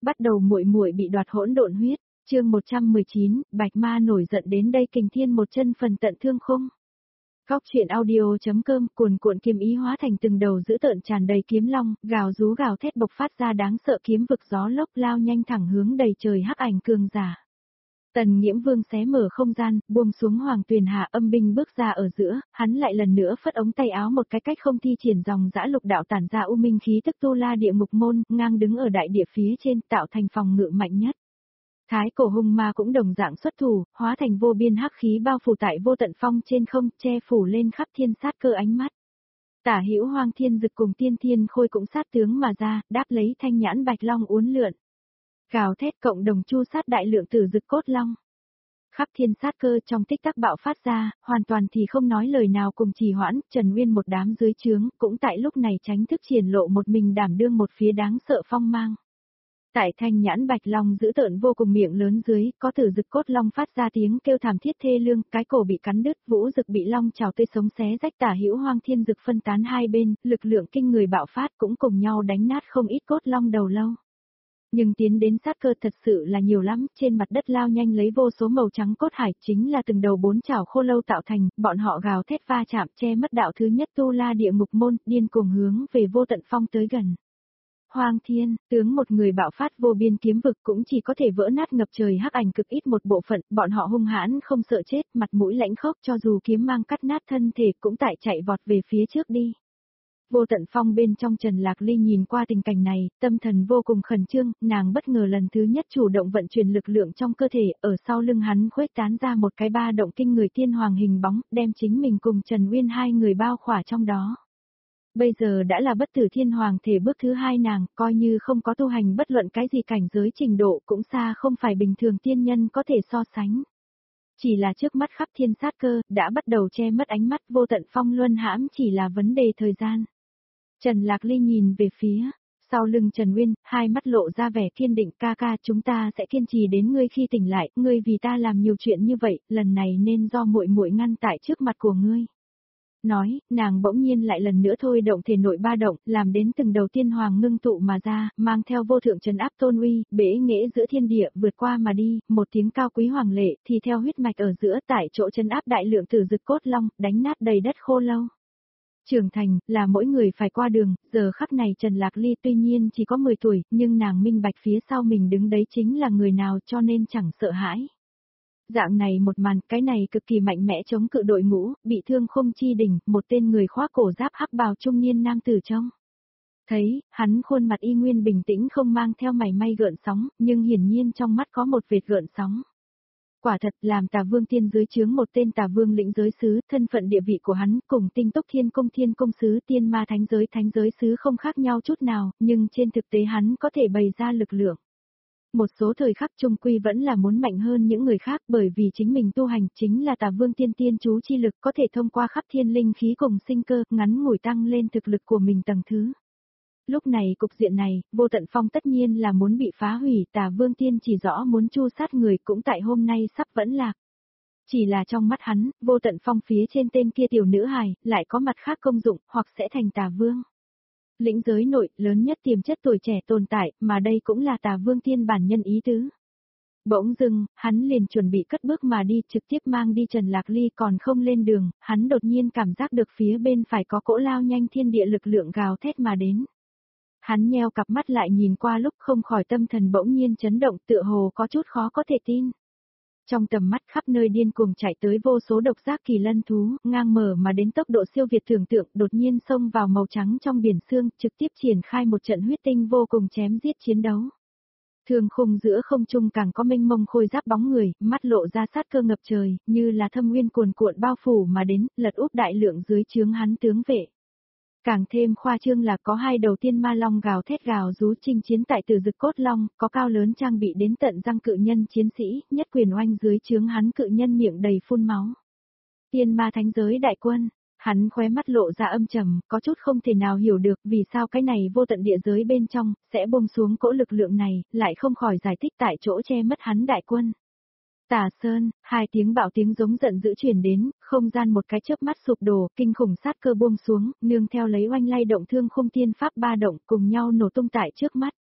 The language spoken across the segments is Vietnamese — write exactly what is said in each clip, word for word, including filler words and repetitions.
Bắt đầu muội muội bị đoạt hỗn độn huyết, chương một trăm mười chín, Bạch Ma nổi giận đến đây kình thiên một chân phần tận thương khung. Góc truyện audio.com cuồn cuộn kiếm ý hóa thành từng đầu dữ tợn tràn đầy kiếm long, gào rú gào thét bộc phát ra đáng sợ kiếm vực gió lốc lao nhanh thẳng hướng đầy trời hắc ảnh cường giả. Tần Nghiễm Vương xé mở không gian, buông xuống Hoàng Tuyền Hà âm binh bước ra ở giữa, hắn lại lần nữa phất ống tay áo một cái cách không thi triển dòng dã lục đạo tản ra u minh khí tức tu la địa ngục môn, ngang đứng ở đại địa phía trên tạo thành phòng ngự mạnh nhất. Thái cổ hung ma cũng đồng dạng xuất thủ, hóa thành vô biên hắc khí bao phủ tại vô tận phong trên không, che phủ lên khắp thiên sát cơ ánh mắt. Tả hữu Hoang Thiên Dực cùng Tiên Thiên Khôi cũng sát tướng mà ra, đáp lấy thanh nhãn bạch long uốn lượn. Gào thét cộng đồng chu sát đại lượng tử dực cốt long. Khắp thiên sát cơ trong tích tắc bạo phát ra, hoàn toàn thì không nói lời nào cùng trì hoãn, Trần Nguyên một đám dưới trướng, cũng tại lúc này tránh thức triển lộ một mình đảm đương một phía đáng sợ phong mang. Tại thanh nhãn bạch long dữ tợn vô cùng miệng lớn dưới, có tử dực cốt long phát ra tiếng kêu thảm thiết thê lương, cái cổ bị cắn đứt, vũ dực bị long trào tươi sống xé rách, tả hữu Hoang Thiên Dực phân tán hai bên, lực lượng kinh người bạo phát cũng cùng nhau đánh nát không ít cốt long đầu lâu. Nhưng tiến đến sát cơ thật sự là nhiều lắm, trên mặt đất lao nhanh lấy vô số màu trắng cốt hải, chính là từng đầu bốn chảo khô lâu tạo thành, bọn họ gào thét va chạm che mất đạo thứ nhất tu la địa ngục môn, điên cuồng hướng về vô tận phong tới gần. Hoàng Thiên, tướng một người bạo phát vô biên kiếm vực cũng chỉ có thể vỡ nát ngập trời hắc ảnh cực ít một bộ phận, bọn họ hung hãn không sợ chết, mặt mũi lãnh khốc cho dù kiếm mang cắt nát thân thể cũng tại chạy vọt về phía trước đi. Vô tận phong bên trong Trần Lạc Ly nhìn qua tình cảnh này, tâm thần vô cùng khẩn trương, nàng bất ngờ lần thứ nhất chủ động vận chuyển lực lượng trong cơ thể, ở sau lưng hắn khuếch tán ra một cái ba động kinh người tiên hoàng hình bóng, đem chính mình cùng Trần Uyên hai người bao khỏa trong đó. Bây giờ đã là bất tử thiên hoàng thể bước thứ hai nàng, coi như không có tu hành bất luận cái gì cảnh giới trình độ cũng xa không phải bình thường tiên nhân có thể so sánh. Chỉ là trước mắt khắp thiên sát cơ, đã bắt đầu che mất ánh mắt vô tận phong luân hãm chỉ là vấn đề thời gian. Trần Lạc Ly nhìn về phía, sau lưng Trần Uyên, hai mắt lộ ra vẻ kiên định, ca ca chúng ta sẽ kiên trì đến ngươi khi tỉnh lại, ngươi vì ta làm nhiều chuyện như vậy, lần này nên do muội muội ngăn tại trước mặt của ngươi. Nói, nàng bỗng nhiên lại lần nữa thôi động thể nội ba động, làm đến từng đầu tiên hoàng ngưng tụ mà ra, mang theo vô thượng trấn áp tôn uy, bể nghệ giữa thiên địa, vượt qua mà đi, một tiếng cao quý hoàng lệ, thì theo huyết mạch ở giữa tại chỗ trấn áp đại lượng tử dực cốt long, đánh nát đầy đất khô lâu. Trưởng thành, là mỗi người phải qua đường, giờ khắc này Trần Lạc Ly tuy nhiên chỉ có mười tuổi, nhưng nàng minh bạch phía sau mình đứng đấy chính là người nào cho nên chẳng sợ hãi. Dạng này một màn, cái này cực kỳ mạnh mẽ chống cự đội ngũ, bị thương không chi đỉnh, một tên người khoác cổ giáp hắc bào trung niên nam tử trong. Thấy, hắn khuôn mặt y nguyên bình tĩnh không mang theo mảy may gợn sóng, nhưng hiển nhiên trong mắt có một vệt gợn sóng. Quả thật làm Tà Vương tiên dưới chướng một tên Tà Vương lĩnh giới sứ, thân phận địa vị của hắn cùng Tinh Túc Thiên Cung Thiên Cung sứ tiên ma thánh giới thánh giới sứ không khác nhau chút nào, nhưng trên thực tế hắn có thể bày ra lực lượng. Một số thời khắc trung quy vẫn là muốn mạnh hơn những người khác bởi vì chính mình tu hành chính là Tà Vương tiên tiên chú chi lực có thể thông qua khắp thiên linh khí cùng sinh cơ, ngắn ngủi tăng lên thực lực của mình tầng thứ. Lúc này cục diện này, vô tận phong tất nhiên là muốn bị phá hủy, Tà Vương tiên chỉ rõ muốn chu sát người cũng tại hôm nay sắp vẫn lạc. Chỉ là trong mắt hắn, vô tận phong phía trên tên kia tiểu nữ hài, lại có mặt khác công dụng, hoặc sẽ thành Tà Vương. Lĩnh giới nội, lớn nhất tiềm chất tuổi trẻ tồn tại, mà đây cũng là Tà Vương tiên bản nhân ý tứ. Bỗng dưng, hắn liền chuẩn bị cất bước mà đi, trực tiếp mang đi Trần Lạc Ly còn không lên đường, hắn đột nhiên cảm giác được phía bên phải có cỗ lao nhanh thiên địa lực lượng gào thét mà đến. Hắn nheo cặp mắt lại nhìn qua lúc không khỏi tâm thần bỗng nhiên chấn động tựa hồ có chút khó có thể tin. Trong tầm mắt khắp nơi điên cuồng chạy tới vô số độc giác kỳ lân thú, ngang mở mà đến tốc độ siêu việt tưởng tượng đột nhiên xông vào màu trắng trong biển sương, trực tiếp triển khai một trận huyết tinh vô cùng chém giết chiến đấu. Thương khung giữa không trung càng có mênh mông khôi giáp bóng người, mắt lộ ra sát cơ ngập trời, như là thâm nguyên cuồn cuộn bao phủ mà đến, lật úp đại lượng dưới chướng hắn tướng vệ. Càng thêm khoa trương là có hai đầu tiên ma long gào thét gào rú chinh chiến tại tử dực cốt long, có cao lớn trang bị đến tận răng cự nhân chiến sĩ, nhất quyền oanh dưới chướng hắn cự nhân miệng đầy phun máu. Tiên ma thánh giới đại quân, hắn khóe mắt lộ ra âm trầm, có chút không thể nào hiểu được vì sao cái này vô tận địa giới bên trong, sẽ buông xuống cỗ lực lượng này, lại không khỏi giải thích tại chỗ che mất hắn đại quân. Tà Sơn, hai tiếng bạo tiếng giống giận dữ truyền đến, không gian một cái chớp mắt sụp đổ, kinh khủng sát cơ buông xuống, nương theo lấy oanh lay động thương khung tiên pháp ba động cùng nhau nổ tung tại trước mắt.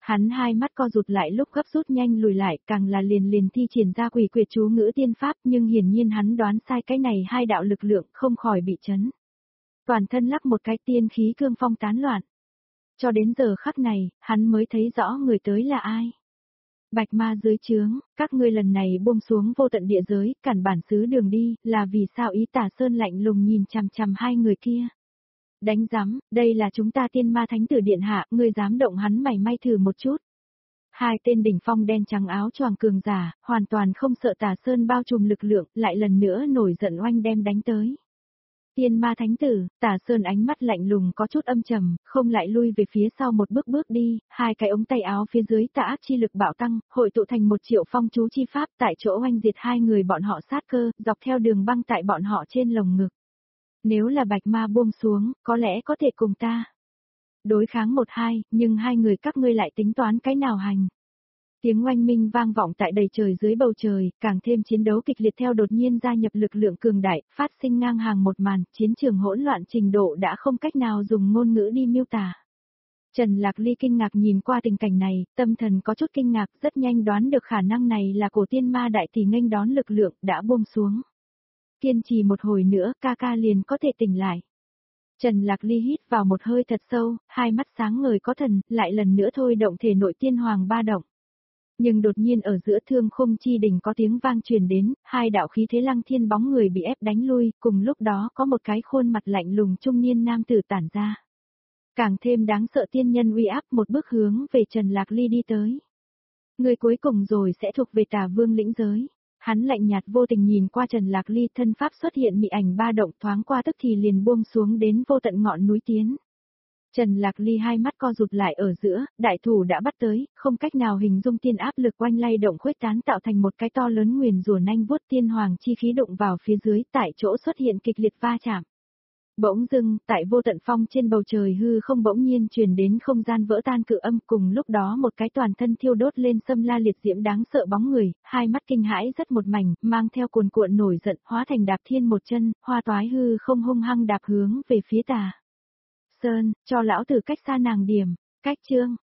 Hắn hai mắt co rụt lại lúc gấp rút nhanh lùi lại, càng là liền liền thi triển ra quỷ quyệt chú ngữ tiên pháp, nhưng hiển nhiên hắn đoán sai cái này hai đạo lực lượng, không khỏi bị chấn. Toàn thân lắc một cái tiên khí cương phong tán loạn. Cho đến giờ khắc này, hắn mới thấy rõ người tới là ai. Bạch ma dưới trướng, các ngươi lần này buông xuống vô tận địa giới, cản bản xứ đường đi, là vì sao ý Tả Sơn lạnh lùng nhìn chằm chằm hai người kia. Đánh giám, đây là chúng ta tiên ma thánh tử điện hạ, ngươi dám động hắn mảy may thử một chút. Hai tên đỉnh phong đen trắng áo choàng cường giả, hoàn toàn không sợ Tả Sơn bao trùm lực lượng, lại lần nữa nổi giận oanh đem đánh tới. Tiên ma thánh tử, Tả Sơn ánh mắt lạnh lùng có chút âm trầm, không lại lui về phía sau một bước bước đi, hai cái ống tay áo phía dưới tà ác chi lực bạo tăng, hội tụ thành một triệu phong chú chi pháp tại chỗ oanh diệt hai người bọn họ sát cơ, dọc theo đường băng tại bọn họ trên lồng ngực. Nếu là bạch ma buông xuống, có lẽ có thể cùng ta đối kháng một hai, nhưng hai người các ngươi lại tính toán cái nào hành. Tiếng oanh minh vang vọng tại đầy trời dưới bầu trời, càng thêm chiến đấu kịch liệt theo đột nhiên gia nhập lực lượng cường đại, phát sinh ngang hàng một màn, chiến trường hỗn loạn trình độ đã không cách nào dùng ngôn ngữ đi miêu tả. Trần Lạc Ly kinh ngạc nhìn qua tình cảnh này, tâm thần có chút kinh ngạc, rất nhanh đoán được khả năng này là cổ tiên ma đại tỷ nghênh đón lực lượng đã buông xuống. Kiên trì một hồi nữa, ca ca liền có thể tỉnh lại. Trần Lạc Ly hít vào một hơi thật sâu, hai mắt sáng ngời có thần, lại lần nữa thôi động thể nội tiên hoàng ba động. Nhưng đột nhiên ở giữa thương khung chi đỉnh có tiếng vang truyền đến, hai đạo khí thế lăng thiên bóng người bị ép đánh lui, cùng lúc đó có một cái khuôn mặt lạnh lùng trung niên nam tử tản ra. Càng thêm đáng sợ tiên nhân uy áp một bước hướng về Trần Lạc Ly đi tới. Người cuối cùng rồi sẽ thuộc về Tà Vương lĩnh giới. Hắn lạnh nhạt vô tình nhìn qua Trần Lạc Ly, thân pháp xuất hiện mị ảnh ba động, thoáng qua tức thì liền buông xuống đến vô tận ngọn núi tiến. Trần Lạc Ly hai mắt co rụt lại ở giữa, đại thủ đã bắt tới, không cách nào hình dung tiên áp lực oanh lay động khuếch tán tạo thành một cái to lớn nguyền rủa nanh vuốt tiên hoàng chi khí đụng vào phía dưới, tại chỗ xuất hiện kịch liệt va chạm. Bỗng dưng, tại vô tận phong trên bầu trời hư không bỗng nhiên truyền đến không gian vỡ tan cự âm, cùng lúc đó một cái toàn thân thiêu đốt lên xâm la liệt diễm đáng sợ bóng người, hai mắt kinh hãi rất một mảnh, mang theo cuồn cuộn nổi giận, hóa thành đạp thiên một chân, hoa toái hư không hung hăng đạp hướng về phía Tà Sơn, cho lão tử cách xa nàng điểm, cách chương.